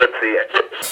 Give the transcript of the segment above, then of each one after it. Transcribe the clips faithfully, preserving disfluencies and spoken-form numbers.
Let's see it.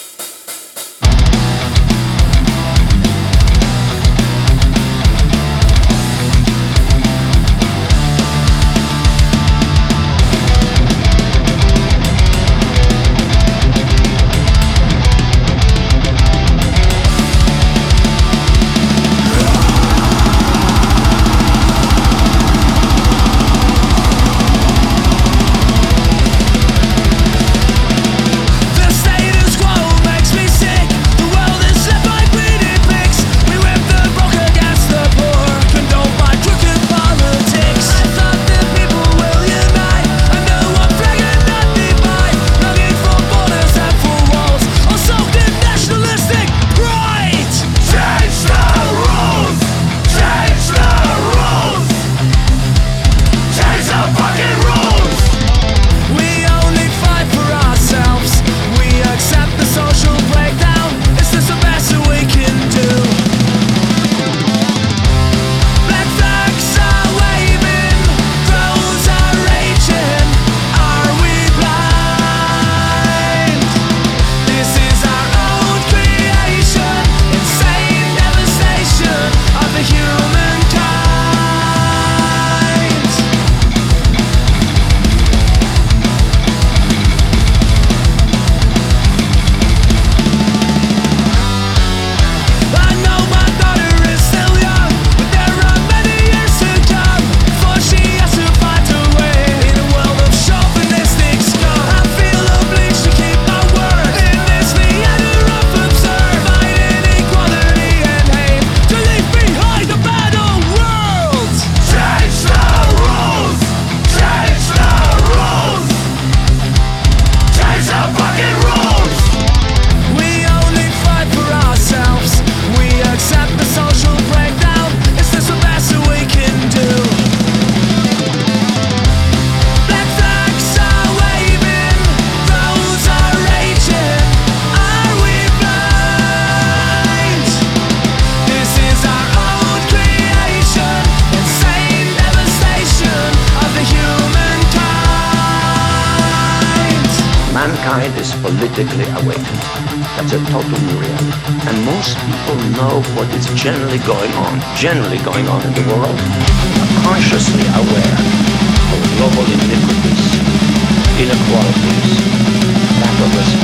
Mankind is politically awakened. That's a total new reality. And most people know what is generally going on, generally going on in the world, are consciously aware of global iniquities, inequalities, lack of respect.